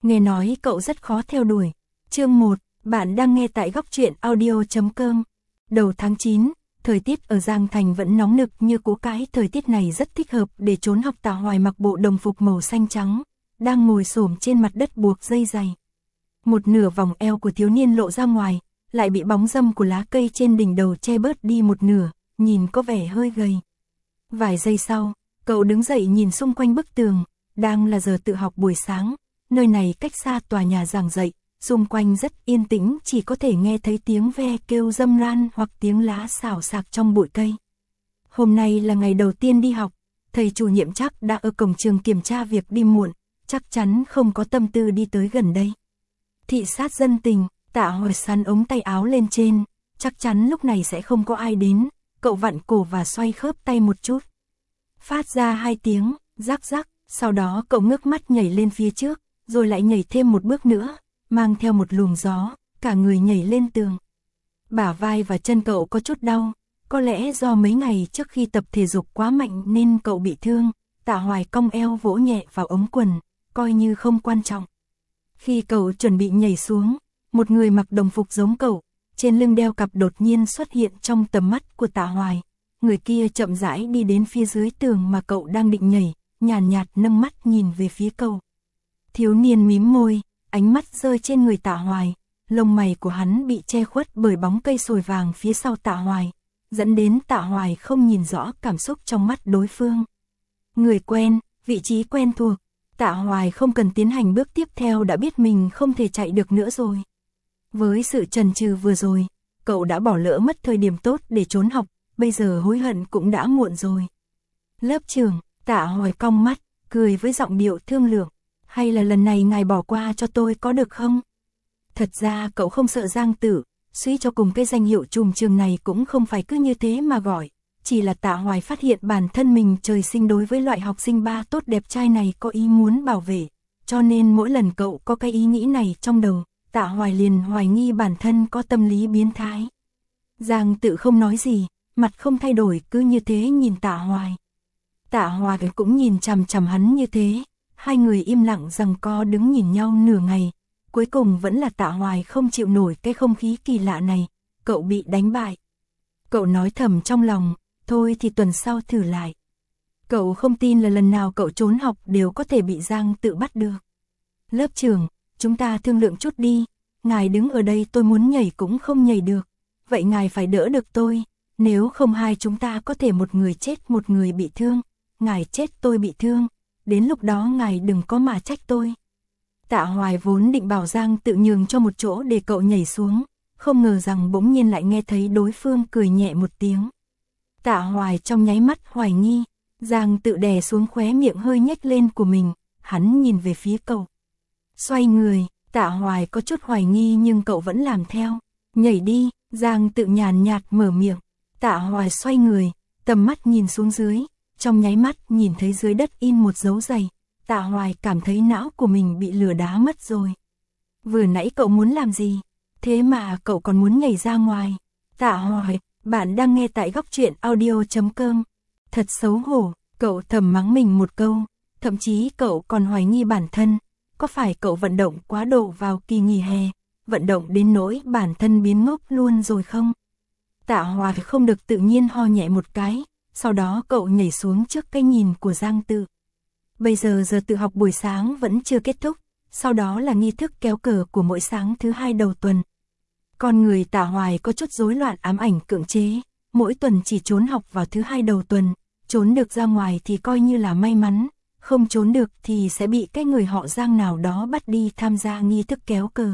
Nghe nói cậu rất khó theo đuổi. Chương 1, bạn đang nghe tại góc truyện audio.com. Đầu tháng 9, thời tiết ở Giang Thành vẫn nóng nực như củ cải. Thời tiết này rất thích hợp để trốn học. Tạ Hoài mặc bộ đồng phục màu xanh trắng, đang ngồi xổm trên mặt đất buộc dây giày. Một nửa vòng eo của thiếu niên lộ ra ngoài, lại bị bóng râm của lá cây trên đỉnh đầu che bớt đi một nửa, nhìn có vẻ hơi gầy. Vài giây sau, cậu đứng dậy nhìn xung quanh bức tường, đang là giờ tự học buổi sáng, nơi này cách xa tòa nhà giảng dạy, xung quanh rất yên tĩnh, chỉ có thể nghe thấy tiếng ve kêu râm ran hoặc tiếng lá xào xạc trong bụi cây. Hôm nay là ngày đầu tiên đi học, thầy chủ nhiệm chắc đã ở cổng trường kiểm tra việc đi muộn, chắc chắn không có tâm tư đi tới gần đây. Thị sát dân tình, Tạ Hoài sắn ống tay áo lên trên, chắc chắn lúc này sẽ không có ai đến, cậu vặn cổ và xoay khớp tay một chút. Phát ra 2 tiếng, rắc rắc, sau đó cậu ngước mắt nhảy lên phía trước, rồi lại nhảy thêm một bước nữa, mang theo một luồng gió, cả người nhảy lên tường. Bả vai và chân cậu có chút đau, có lẽ do mấy ngày trước khi tập thể dục quá mạnh nên cậu bị thương. Tạ Hoài cong eo vỗ nhẹ vào ống quần, coi như không quan trọng. Khi cậu chuẩn bị nhảy xuống, một người mặc đồng phục giống cậu, trên lưng đeo cặp đột nhiên xuất hiện trong tầm mắt của Tạ Hoài. Người kia chậm rãi đi đến phía dưới tường mà cậu đang định nhảy, nhàn nhạt nâng mắt nhìn về phía cậu. Thiếu niên mím môi, ánh mắt rơi trên người Tạ Hoài, lông mày của hắn bị che khuất bởi bóng cây sồi vàng phía sau Tạ Hoài, dẫn đến Tạ Hoài không nhìn rõ cảm xúc trong mắt đối phương. Người quen, vị trí quen thuộc, Tạ Hoài không cần tiến hành bước tiếp theo đã biết mình không thể chạy được nữa rồi. Với sự chần chừ vừa rồi, cậu đã bỏ lỡ mất thời điểm tốt để trốn học, bây giờ hối hận cũng đã muộn rồi. Lớp trưởng, Tạ Hoài cong mắt, cười với giọng điệu thương lượng, hay là lần này ngài bỏ qua cho tôi có được không? Thật ra cậu không sợ Giang Tử, suy cho cùng cái danh hiệu trùm trường này cũng không phải cứ như thế mà gọi, chỉ là Tạ Hoài phát hiện bản thân mình trời sinh đối với loại học sinh ba tốt đẹp trai này có ý muốn bảo vệ, cho nên mỗi lần cậu có cái ý nghĩ này trong đầu, Tạ Hoài liền hoài nghi bản thân có tâm lý biến thái. Giang Tử không nói gì, mặt không thay đổi cứ như thế nhìn Tạ Hoài. Tạ Hoài cũng nhìn chằm chằm hắn như thế, hai người im lặng giằng co đứng nhìn nhau nửa ngày, cuối cùng vẫn là Tạ Hoài không chịu nổi cái không khí kỳ lạ này, cậu bị đánh bại. Cậu nói thầm trong lòng, thôi thì tuần sau thử lại. Cậu không tin là lần nào cậu trốn học đều có thể bị Giang Tự bắt được. Lớp trưởng, chúng ta thương lượng chút đi, ngài đứng ở đây tôi muốn nhảy cũng không nhảy được, vậy ngài phải đỡ được tôi, nếu không hai chúng ta có thể một người chết một người bị thương, ngài chết tôi bị thương, đến lúc đó ngài đừng có mà trách tôi. Tạ Hoài vốn định bảo Giang Tự nhường cho một chỗ để cậu nhảy xuống, không ngờ rằng bỗng nhiên lại nghe thấy đối phương cười nhẹ một tiếng. Tạ Hoài trong nháy mắt hoài nghi, Giang Tự đè xuống khóe miệng hơi nhếch lên của mình, hắn nhìn về phía cậu. Xoay người, Tạ Hoài có chút hoài nghi nhưng cậu vẫn làm theo. Nhảy đi, Giang Tự nhàn nhạt mở miệng. Tạ Hoài xoay người, tầm mắt nhìn xuống dưới, trong nháy mắt nhìn thấy dưới đất in một dấu giày. Tạ Hoài cảm thấy não của mình bị lừa đá mất rồi. Vừa nãy cậu muốn làm gì? Thế mà cậu còn muốn nhảy ra ngoài. Tạ Hoài, bạn đang nghe tại góc truyện audio.com. Thật xấu hổ, cậu thầm mắng mình một câu, thậm chí cậu còn hoài nghi bản thân. Có phải cậu vận động quá độ vào kỳ nghỉ hè, vận động đến nỗi bản thân biến ngốc luôn rồi không? Tạ Hoài không được tự nhiên ho nhẹ một cái, sau đó cậu nhảy xuống trước cái nhìn của Giang Tự. Bây giờ giờ tự học buổi sáng vẫn chưa kết thúc, sau đó là nghi thức kéo cờ của mỗi sáng thứ 2 đầu tuần. Con người Tạ Hoài có chút rối loạn ám ảnh cưỡng chế, mỗi tuần chỉ trốn học vào thứ 2 đầu tuần, trốn được ra ngoài thì coi như là may mắn, không trốn được thì sẽ bị cái người họ Giang nào đó bắt đi tham gia nghi thức kéo cờ.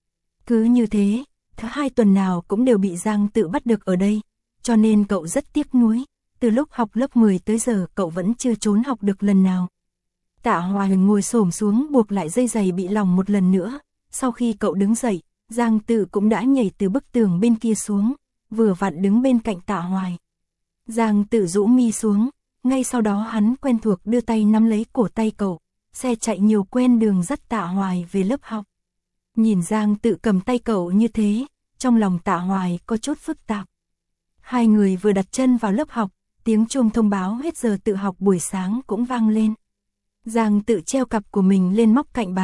Cứ như thế, thứ 2 tuần nào cũng đều bị Giang Tự bắt được ở đây, cho nên cậu rất tiếc nuối, từ lúc học lớp 10 tới giờ cậu vẫn chưa trốn học được lần nào. Tạ Hoài ngồi xổm xuống buộc lại dây giày bị lỏng một lần nữa, sau khi cậu đứng dậy, Giang Tự cũng đã nhảy từ bức tường bên kia xuống, vừa vặn đứng bên cạnh Tạ Hoài. Giang Tự rũ mi xuống, ngay sau đó hắn quen thuộc đưa tay nắm lấy cổ tay cậu, xe chạy nhiều quen đường dắt Tạ Hoài về lớp học. Nhìn Giang Tự cầm tay cậu như thế, trong lòng Tạ Hoài có chút phức tạp. Hai người vừa đặt chân vào lớp học, tiếng chuông thông báo hết giờ tự học buổi sáng cũng vang lên. Giang Tự treo cặp của mình lên móc cạnh bàn,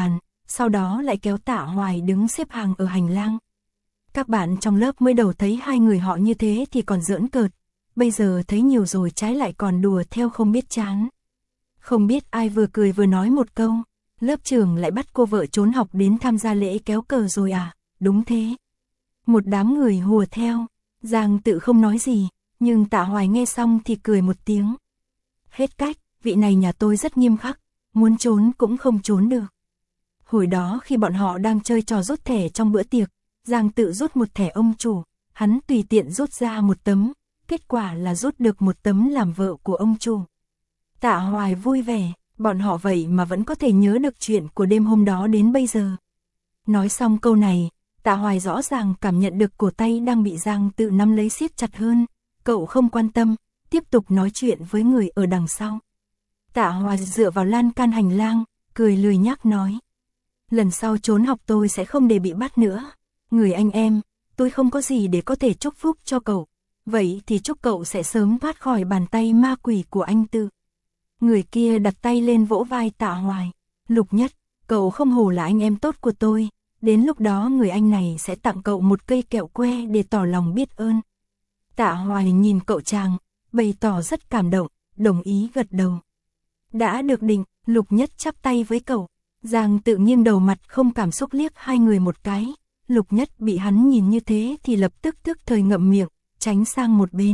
sau đó lại kéo Tạ Hoài đứng xếp hàng ở hành lang. Các bạn trong lớp mới đầu thấy hai người họ như thế thì còn giỡn cợt, bây giờ thấy nhiều rồi trái lại còn đùa theo không biết chán. Không biết ai vừa cười vừa nói một câu, lớp trưởng lại bắt cô vợ trốn học đến tham gia lễ kéo cờ rồi à, đúng thế. Một đám người hùa theo, Giang Tự không nói gì, nhưng Tạ Hoài nghe xong thì cười một tiếng. Hết cách, vị này nhà tôi rất nghiêm khắc, muốn trốn cũng không trốn được. Hồi đó khi bọn họ đang chơi trò rút thẻ trong bữa tiệc, Giang Tự rút một thẻ ông chủ, hắn tùy tiện rút ra một tấm, kết quả là rút được một tấm làm vợ của ông chủ. Tạ Hoài vui vẻ, bọn họ vậy mà vẫn có thể nhớ được chuyện của đêm hôm đó đến bây giờ. Nói xong câu này, Tạ Hoài rõ ràng cảm nhận được cổ tay đang bị Giang Tự nắm lấy siết chặt hơn, cậu không quan tâm, tiếp tục nói chuyện với người ở đằng sau. Tạ Hoài dựa vào lan can hành lang, cười lười nhác nói. Lần sau trốn học tôi sẽ không để bị bắt nữa. Người anh em, tôi không có gì để có thể chúc phúc cho cậu. Vậy thì chúc cậu sẽ sớm thoát khỏi bàn tay ma quỷ của anh Tự. Người kia đặt tay lên vỗ vai Tạ Hoài. Lục Nhất, cậu không hổ là anh em tốt của tôi. Đến lúc đó người anh này sẽ tặng cậu một cây kẹo que để tỏ lòng biết ơn. Tạ Hoài nhìn cậu chàng, bày tỏ rất cảm động, đồng ý gật đầu. Đã được định, Lục Nhất chắp tay với cậu. Giang Tự nghiêng đầu mặt không cảm xúc liếc hai người một cái. Lục Nhất bị hắn nhìn như thế thì lập tức tức thời ngậm miệng, tránh sang một bên.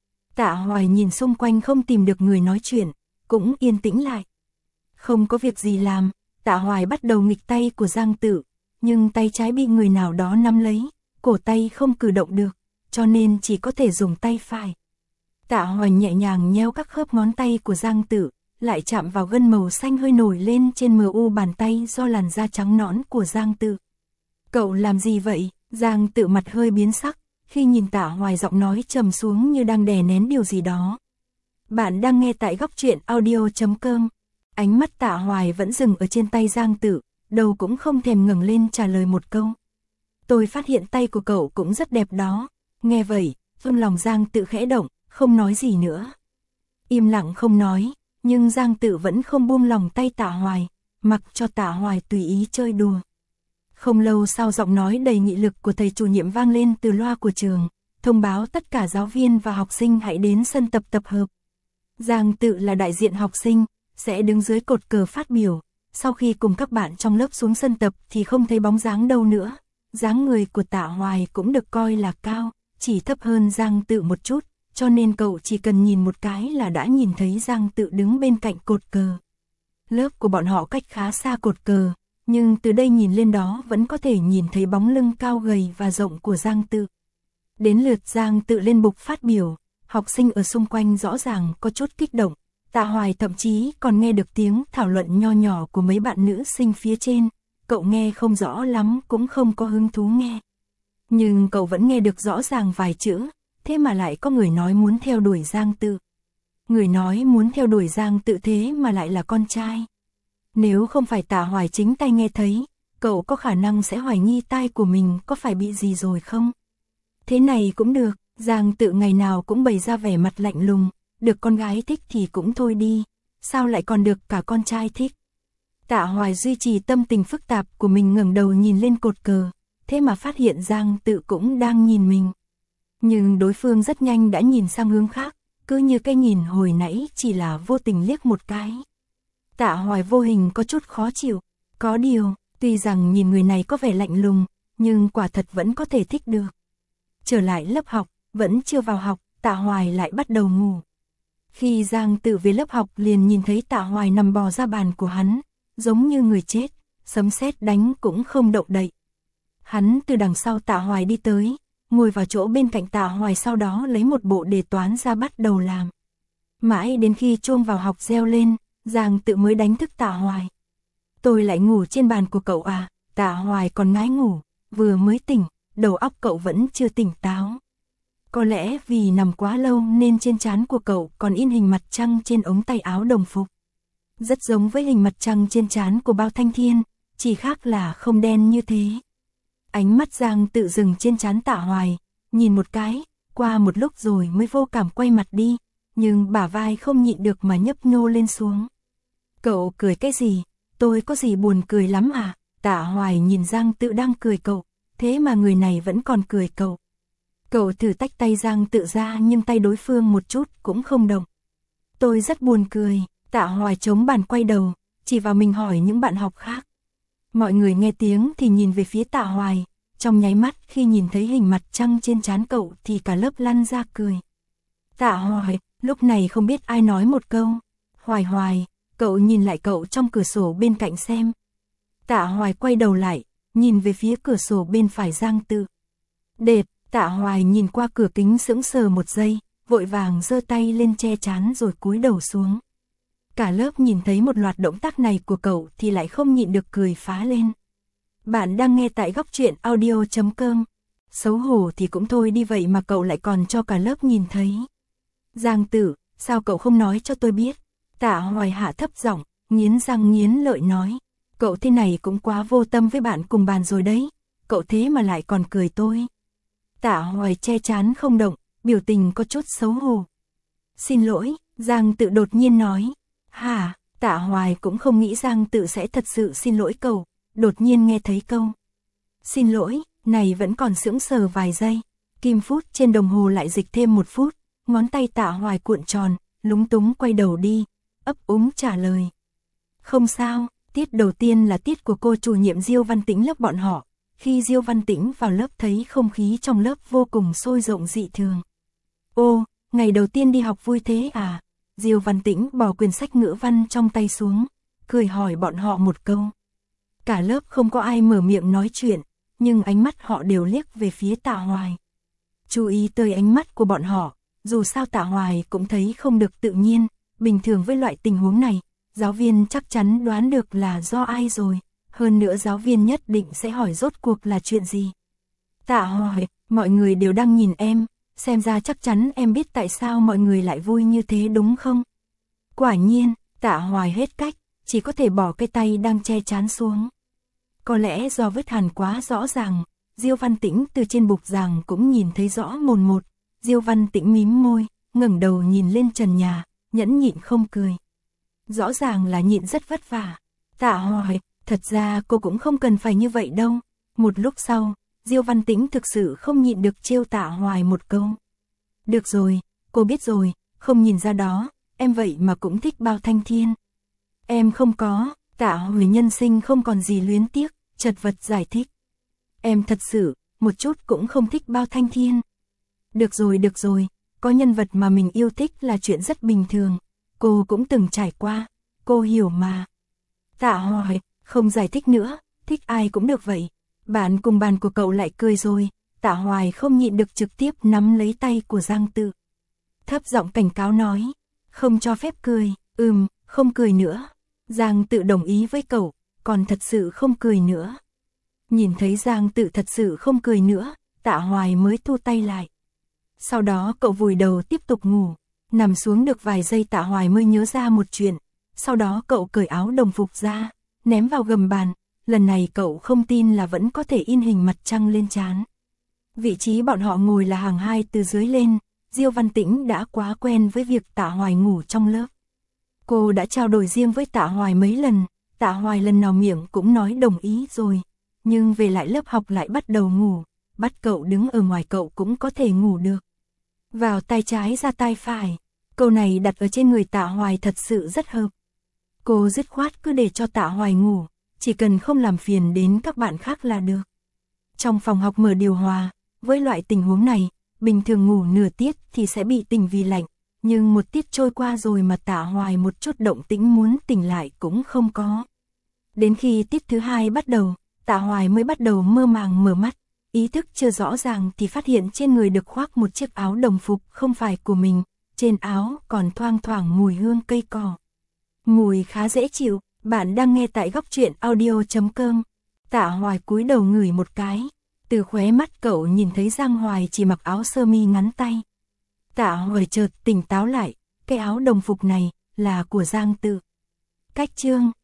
Tạ Hoài nhìn xung quanh không tìm được người nói chuyện, cũng yên tĩnh lại. Không có việc gì làm, Tạ Hoài bắt đầu nghịch tay của Giang Tự, nhưng tay trái bị người nào đó nắm lấy, cổ tay không cử động được, cho nên chỉ có thể dùng tay phải. Tạ Hoài nhẹ nhàng nheo các khớp ngón tay của Giang Tự, lại chạm vào gân màu xanh hơi nổi lên trên mu bàn tay do làn da trắng nõn của Giang Tự. Cậu làm gì vậy? Giang Tự mặt hơi biến sắc, khi nhìn Tạ Hoài giọng nói trầm xuống như đang đè nén điều gì đó. Bạn đang nghe tại Góc Truyện Audio.com. Ánh mắt Tạ Hoài vẫn dừng ở trên tay Giang Tự, đầu cũng không thèm ngẩng lên trả lời một câu. Tôi phát hiện tay của cậu cũng rất đẹp đó. Nghe vậy, trong lòng Giang Tự khẽ động, không nói gì nữa. Im lặng không nói, nhưng Giang Tự vẫn không buông lòng tay Tạ Hoài, mặc cho Tạ Hoài tùy ý chơi đùa. Không lâu sau giọng nói đầy nghị lực của thầy chủ nhiệm vang lên từ loa của trường, thông báo tất cả giáo viên và học sinh hãy đến sân tập tập hợp. Giang Tự là đại diện học sinh, sẽ đứng dưới cột cờ phát biểu. Sau khi cùng các bạn trong lớp xuống sân tập thì không thấy bóng dáng đâu nữa. Dáng người của Tạ Hoài cũng được coi là cao, chỉ thấp hơn Giang Tự một chút, cho nên cậu chỉ cần nhìn một cái là đã nhìn thấy Giang Tự đứng bên cạnh cột cờ. Lớp của bọn họ cách khá xa cột cờ, nhưng từ đây nhìn lên đó vẫn có thể nhìn thấy bóng lưng cao gầy và rộng của Giang Tự. Đến lượt Giang Tự lên bục phát biểu, học sinh ở xung quanh rõ ràng có chút kích động. Tạ Hoài thậm chí còn nghe được tiếng thảo luận nho nhỏ của mấy bạn nữ sinh phía trên, cậu nghe không rõ lắm cũng không có hứng thú nghe. Nhưng cậu vẫn nghe được rõ ràng vài chữ, thế mà lại có người nói muốn theo đuổi Giang Tự. Người nói muốn theo đuổi Giang Tự thế mà lại là con trai. Nếu không phải Tạ Hoài chính tay nghe thấy, cậu có khả năng sẽ hoài nghi tai của mình có phải bị gì rồi không? Thế này cũng được, Giang Tự ngày nào cũng bày ra vẻ mặt lạnh lùng. Được con gái thích thì cũng thôi đi, sao lại còn được cả con trai thích. Tạ Hoài duy trì tâm tình phức tạp của mình, ngẩng đầu nhìn lên cột cờ, thế mà phát hiện Giang Tự cũng đang nhìn mình. Nhưng đối phương rất nhanh đã nhìn sang hướng khác, cứ như cái nhìn hồi nãy chỉ là vô tình liếc một cái. Tạ Hoài vô hình có chút khó chịu, có điều, tuy rằng nhìn người này có vẻ lạnh lùng, nhưng quả thật vẫn có thể thích được. Trở lại lớp học, vẫn chưa vào học, Tạ Hoài lại bắt đầu ngủ. Khi Giang Tự về lớp học liền nhìn thấy Tạ Hoài nằm bò ra bàn của hắn, giống như người chết, sấm sét đánh cũng không động đậy. Hắn từ đằng sau Tạ Hoài đi tới, ngồi vào chỗ bên cạnh Tạ Hoài, sau đó lấy một bộ đề toán ra bắt đầu làm. Mãi đến khi chuông vào học reo lên, Giang Tự mới đánh thức Tạ Hoài. Tôi lại ngủ trên bàn của cậu à? Tạ Hoài còn ngái ngủ, vừa mới tỉnh, đầu óc cậu vẫn chưa tỉnh táo. Có lẽ vì nằm quá lâu nên trên trán của cậu còn in hình mặt trăng trên ống tay áo đồng phục. Rất giống với hình mặt trăng trên trán của Bao Thanh Thiên, chỉ khác là không đen như thế. Ánh mắt Giang Tự dừng trên trán Tạ Hoài, nhìn một cái, qua một lúc rồi mới vô cảm quay mặt đi, nhưng bả vai không nhịn được mà nhấp nhô lên xuống. Cậu cười cái gì? Tôi có gì buồn cười lắm à? Tạ Hoài nhìn Giang Tự đang cười cậu, thế mà người này vẫn còn cười cậu. Cậu thử tách tay Giang Tự ra nhưng tay đối phương một chút cũng không động. Tôi rất buồn cười, Tạ Hoài chống bàn quay đầu, chỉ vào mình hỏi những bạn học khác. Mọi người nghe tiếng thì nhìn về phía Tạ Hoài, trong nháy mắt khi nhìn thấy hình mặt trăng trên trán cậu thì cả lớp lăn ra cười. Tạ Hoài, lúc này không biết ai nói một câu. Hoài Hoài, cậu nhìn lại cậu trong cửa sổ bên cạnh xem. Tạ Hoài quay đầu lại, nhìn về phía cửa sổ bên phải Giang Tự. Đệt, Tạ Hoài nhìn qua cửa kính sững sờ một giây, vội vàng giơ tay lên che trán rồi cúi đầu xuống. Cả lớp nhìn thấy một loạt động tác này của cậu thì lại không nhịn được cười phá lên. Bạn đang nghe tại góc truyện audio.com. Xấu hổ thì cũng thôi đi vậy mà cậu lại còn cho cả lớp nhìn thấy. Giang Tự, sao cậu không nói cho tôi biết? Tạ Hoài hạ thấp giọng, nghiến răng nghiến lợi nói. Cậu thế này cũng quá vô tâm với bạn cùng bàn rồi đấy. Cậu thế mà lại còn cười tôi. Tạ Hoài che trán không động, biểu tình có chút xấu hổ. Xin lỗi, Giang Tự đột nhiên nói. Hả? Tạ Hoài cũng không nghĩ Giang Tự sẽ thật sự xin lỗi cậu, đột nhiên nghe thấy câu xin lỗi, này vẫn còn sững sờ vài giây. Kim phút trên đồng hồ lại dịch thêm 1 phút, ngón tay Tạ Hoài cuộn tròn, lúng túng quay đầu đi, ấp úng trả lời. Không sao, tiết đầu tiên là tiết của cô chủ nhiệm Diêu Văn Tĩnh lớp bọn họ. Khi Diêu Văn Tĩnh vào lớp thấy không khí trong lớp vô cùng sôi rộng dị thường. Ô, ngày đầu tiên đi học vui thế à? Diêu Văn Tĩnh bỏ quyển sách ngữ văn trong tay xuống, cười hỏi bọn họ một câu. Cả lớp không có ai mở miệng nói chuyện, nhưng ánh mắt họ đều liếc về phía Tạ Hoài. Chú ý tới ánh mắt của bọn họ, dù sao Tạ Hoài cũng thấy không được tự nhiên, bình thường với loại tình huống này, giáo viên chắc chắn đoán được là do ai rồi, hơn nữa giáo viên nhất định sẽ hỏi rốt cuộc là chuyện gì. Tạ Hoài, mọi người đều đang nhìn em, xem ra chắc chắn em biết tại sao mọi người lại vui như thế đúng không? Quả nhiên, Tạ Hoài hết cách, chỉ có thể bỏ cái tay đang che trán xuống. Có lẽ do vết hằn quá rõ ràng, Diêu Văn Tĩnh từ trên bục giảng cũng nhìn thấy rõ mồn một. Diêu Văn Tĩnh mím môi, ngẩng đầu nhìn lên trần nhà, nhẫn nhịn không cười. Rõ ràng là nhịn rất vất vả. Tạ Hoài, thật ra cô cũng không cần phải như vậy đâu. Một lúc sau, Diêu Văn Tĩnh thực sự không nhịn được trêu Tạ Hoài một câu. Được rồi, cô biết rồi, không nhìn ra đó, em vậy mà cũng thích Bao Thanh Thiên. Em không có, Tạ Hoài nhân sinh không còn gì luyến tiếc, chật vật giải thích. Em thật sự, một chút cũng không thích Bao Thanh Thiên. Được rồi, có nhân vật mà mình yêu thích là chuyện rất bình thường, cô cũng từng trải qua, cô hiểu mà. Tạ Hoài, không giải thích nữa, thích ai cũng được vậy. Bạn cùng bàn của cậu lại cười rồi, Tạ Hoài không nhịn được trực tiếp nắm lấy tay của Giang Tự. Thấp giọng cảnh cáo nói, không cho phép cười, không cười nữa. Giang Tự đồng ý với cậu, còn thật sự không cười nữa. Nhìn thấy Giang Tự thật sự không cười nữa, Tạ Hoài mới thu tay lại. Sau đó cậu vùi đầu tiếp tục ngủ, nằm xuống được vài giây Tạ Hoài mới nhớ ra một chuyện. Sau đó cậu cởi áo đồng phục ra, ném vào gầm bàn, lần này cậu không tin là vẫn có thể in hình mặt trăng lên trán. Vị trí bọn họ ngồi là hàng 2 từ dưới lên, Diêu Văn Tĩnh đã quá quen với việc Tạ Hoài ngủ trong lớp. Cô đã trao đổi riêng với Tạ Hoài mấy lần, Tạ Hoài lần nào miệng cũng nói đồng ý rồi, nhưng về lại lớp học lại bắt đầu ngủ, bắt cậu đứng ở ngoài cậu cũng có thể ngủ được. Vào tay trái ra tay phải, câu này đặt ở trên người Tạ Hoài thật sự rất hợp. Cô dứt khoát cứ để cho Tạ Hoài ngủ, chỉ cần không làm phiền đến các bạn khác là được. Trong phòng học mở điều hòa, với loại tình huống này, bình thường ngủ nửa tiết thì sẽ bị tỉnh vì lạnh, nhưng một tiết trôi qua rồi mà Tạ Hoài một chút động tĩnh muốn tỉnh lại cũng không có. Đến khi tiết thứ 2 bắt đầu, Tạ Hoài mới bắt đầu mơ màng mở mắt, ý thức chưa rõ ràng thì phát hiện trên người được khoác một chiếc áo đồng phục không phải của mình, trên áo còn thoang thoảng mùi hương cây cỏ. Mùi khá dễ chịu, bạn đang nghe tại góc truyện audio.com. Tạ Hoài cúi đầu ngửi một cái, từ khóe mắt cậu nhìn thấy Giang Hoài chỉ mặc áo sơ mi ngắn tay. Tạ Hoài chợt tỉnh táo lại, cái áo đồng phục này là của Giang Tự. Cách chương